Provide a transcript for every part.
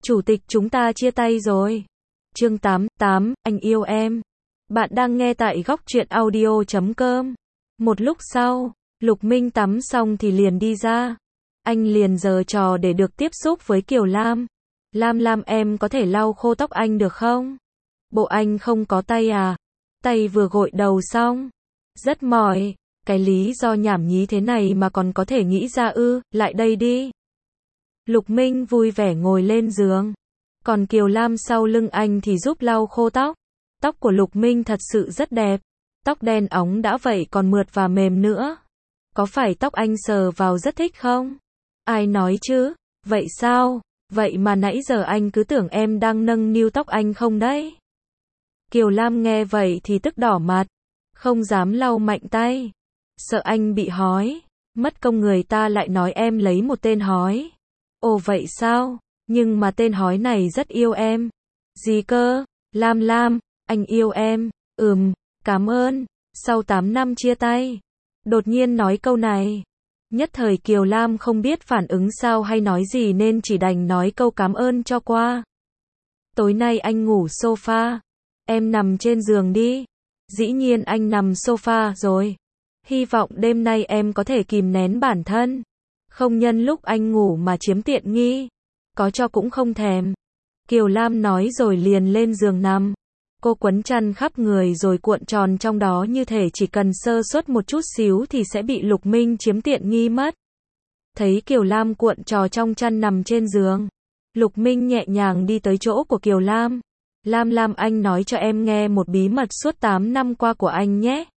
Chủ tịch chúng ta chia tay rồi. Chương 88, anh yêu em. Bạn đang nghe tại góc truyện audio.com. Một lúc sau, Lục Minh tắm xong thì liền đi ra. Anh liền giở trò để được tiếp xúc với Kiều Lam. Lam em có thể lau khô tóc anh được không? Bộ anh không có tay à? Tay vừa gội đầu xong. Rất mỏi. Cái lý do nhảm nhí thế này mà còn có thể nghĩ ra ư, lại đây đi. Lục Minh vui vẻ ngồi lên giường. Còn Kiều Lam sau lưng anh thì giúp lau khô tóc. Tóc của Lục Minh thật sự rất đẹp. Tóc đen óng đã vậy còn mượt và mềm nữa. Có phải tóc anh sờ vào rất thích không? Ai nói chứ? Vậy sao? Vậy mà nãy giờ anh cứ tưởng em đang nâng niu tóc anh không đấy? Kiều Lam nghe vậy thì tức đỏ mặt. Không dám lau mạnh tay. Sợ anh bị hói. Mất công người ta lại nói em lấy một tên hói. Ồ vậy sao? Nhưng mà tên hói này rất yêu em. Gì cơ? Lam, anh yêu em. Cảm ơn. Sau 8 năm chia tay. Đột nhiên nói câu này. Nhất thời Kiều Lam không biết phản ứng sao hay nói gì nên chỉ đành nói câu cảm ơn cho qua. Tối nay anh ngủ sofa. Em nằm trên giường đi. Dĩ nhiên anh nằm sofa rồi. Hy vọng đêm nay em có thể kìm nén bản thân. Không nhân lúc anh ngủ mà chiếm tiện nghi. Có cho cũng không thèm. Kiều Lam nói rồi liền lên giường nằm. Cô quấn chăn khắp người rồi cuộn tròn trong đó như thể chỉ cần sơ suất một chút xíu thì sẽ bị Lục Minh chiếm tiện nghi mất. Thấy Kiều Lam cuộn trò trong chăn nằm trên giường. Lục Minh nhẹ nhàng đi tới chỗ của Kiều Lam. Lam anh nói cho em nghe một bí mật suốt 8 năm qua của anh nhé.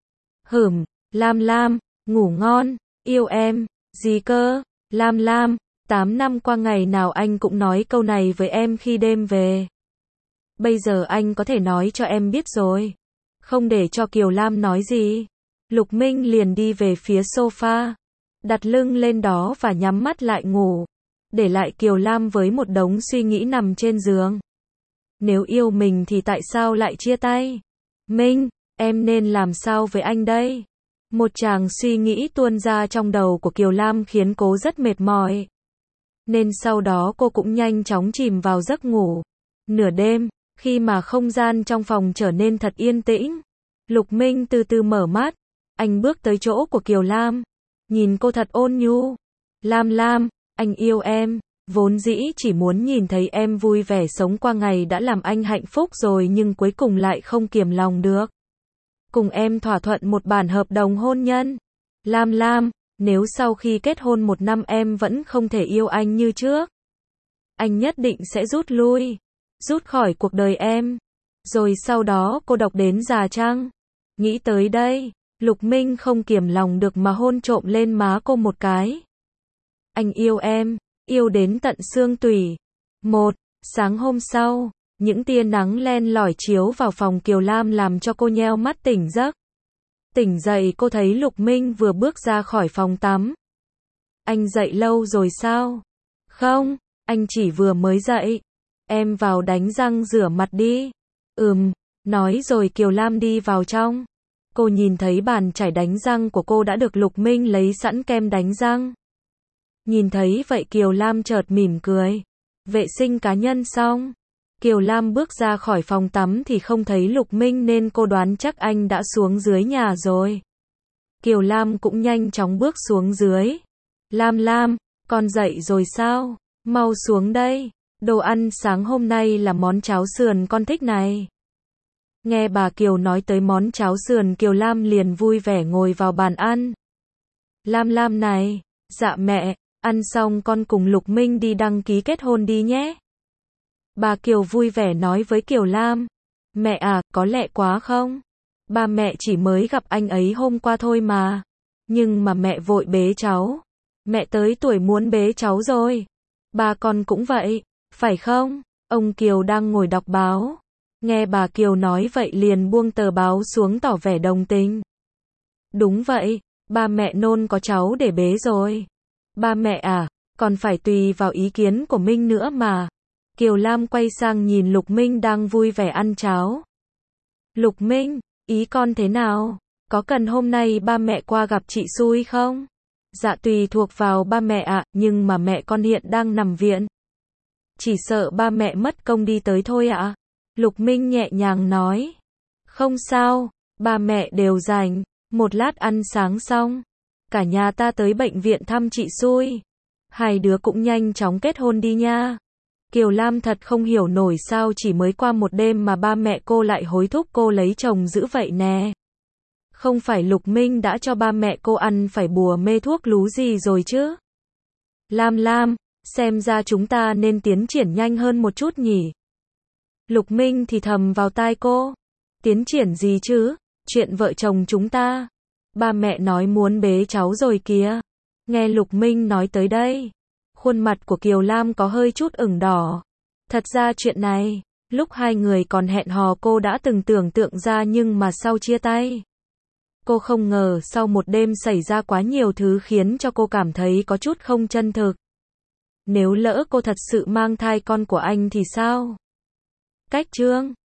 Lam, ngủ ngon, yêu em. Gì cơ? Lam, 8 năm qua ngày nào anh cũng nói câu này với em khi đêm về. Bây giờ anh có thể nói cho em biết rồi. Không để cho Kiều Lam nói gì. Lục Minh liền đi về phía sofa. Đặt lưng lên đó và nhắm mắt lại ngủ. Để lại Kiều Lam với một đống suy nghĩ nằm trên giường. Nếu yêu mình thì tại sao lại chia tay? Minh, em nên làm sao với anh đây? Một tràng suy nghĩ tuôn ra trong đầu của Kiều Lam khiến cô rất mệt mỏi. Nên sau đó cô cũng nhanh chóng chìm vào giấc ngủ. Nửa đêm, khi mà không gian trong phòng trở nên thật yên tĩnh, Lục Minh từ từ mở mắt. Anh bước tới chỗ của Kiều Lam. Nhìn cô thật ôn nhu. Lam, anh yêu em. Vốn dĩ chỉ muốn nhìn thấy em vui vẻ sống qua ngày đã làm anh hạnh phúc rồi nhưng cuối cùng lại không kiềm lòng được. Cùng em thỏa thuận một bản hợp đồng hôn nhân. Lam, nếu sau khi kết hôn 1 năm em vẫn không thể yêu anh như trước, anh nhất định sẽ rút khỏi cuộc đời em. Rồi sau đó cô độc đến già chăng? Nghĩ tới đây, Lục Minh không kiềm lòng được mà hôn trộm lên má cô một cái. Anh yêu em, yêu đến tận xương tủy. Sáng hôm sau, những tia nắng len lỏi chiếu vào phòng Kiều Lam làm cho cô nheo mắt tỉnh giấc. Tỉnh dậy cô thấy Lục Minh vừa bước ra khỏi phòng tắm. Anh dậy lâu rồi sao? Không, anh chỉ vừa mới dậy. Em vào đánh răng rửa mặt đi. Nói rồi Kiều Lam đi vào trong. Cô nhìn thấy bàn chải đánh răng của cô đã được Lục Minh lấy sẵn kem đánh răng. Nhìn thấy vậy Kiều Lam chợt mỉm cười. Vệ sinh cá nhân xong. Kiều Lam bước ra khỏi phòng tắm thì không thấy Lục Minh nên cô đoán chắc anh đã xuống dưới nhà rồi. Kiều Lam cũng nhanh chóng bước xuống dưới. Lam, con dậy rồi sao? Mau xuống đây. Đồ ăn sáng hôm nay là món cháo sườn con thích này. Nghe bà Kiều nói tới món cháo sườn Kiều Lam liền vui vẻ ngồi vào bàn ăn. Lam này, dạ mẹ, ăn xong con cùng Lục Minh đi đăng ký kết hôn đi nhé. Bà Kiều vui vẻ nói với Kiều Lam. Mẹ à, có lẹ quá không? Ba mẹ chỉ mới gặp anh ấy hôm qua thôi mà. Nhưng mà mẹ vội bế cháu. Mẹ tới tuổi muốn bế cháu rồi. Ba con cũng vậy, phải không? Ông Kiều đang ngồi đọc báo. Nghe bà Kiều nói vậy liền buông tờ báo xuống tỏ vẻ đồng tình. Đúng vậy, ba mẹ nôn có cháu để bế rồi. Ba mẹ à, còn phải tùy vào ý kiến của Minh nữa mà. Kiều Lam quay sang nhìn Lục Minh đang vui vẻ ăn cháo. Lục Minh, ý con thế nào? Có cần hôm nay ba mẹ qua gặp chị xui không? Dạ tùy thuộc vào ba mẹ ạ, nhưng mà mẹ con hiện đang nằm viện. Chỉ sợ ba mẹ mất công đi tới thôi ạ. Lục Minh nhẹ nhàng nói. Không sao, ba mẹ đều rảnh, một lát ăn sáng xong, cả nhà ta tới bệnh viện thăm chị xui. Hai đứa cũng nhanh chóng kết hôn đi nha. Kiều Lam thật không hiểu nổi sao chỉ mới qua một đêm mà ba mẹ cô lại hối thúc cô lấy chồng dữ vậy nè. Không phải Lục Minh đã cho ba mẹ cô ăn phải bùa mê thuốc lú gì rồi chứ? Lam Lam, xem ra chúng ta nên tiến triển nhanh hơn một chút nhỉ? Lục Minh thì thầm vào tai cô. Tiến triển gì chứ? Chuyện vợ chồng chúng ta. Ba mẹ nói muốn bế cháu rồi kìa. Nghe Lục Minh nói tới đây, khuôn mặt của Kiều Lam có hơi chút ửng đỏ. Thật ra chuyện này, lúc hai người còn hẹn hò cô đã từng tưởng tượng ra nhưng mà sau chia tay, cô không ngờ sau một đêm xảy ra quá nhiều thứ khiến cho cô cảm thấy có chút không chân thực. Nếu lỡ cô thật sự mang thai con của anh thì sao? Cách chương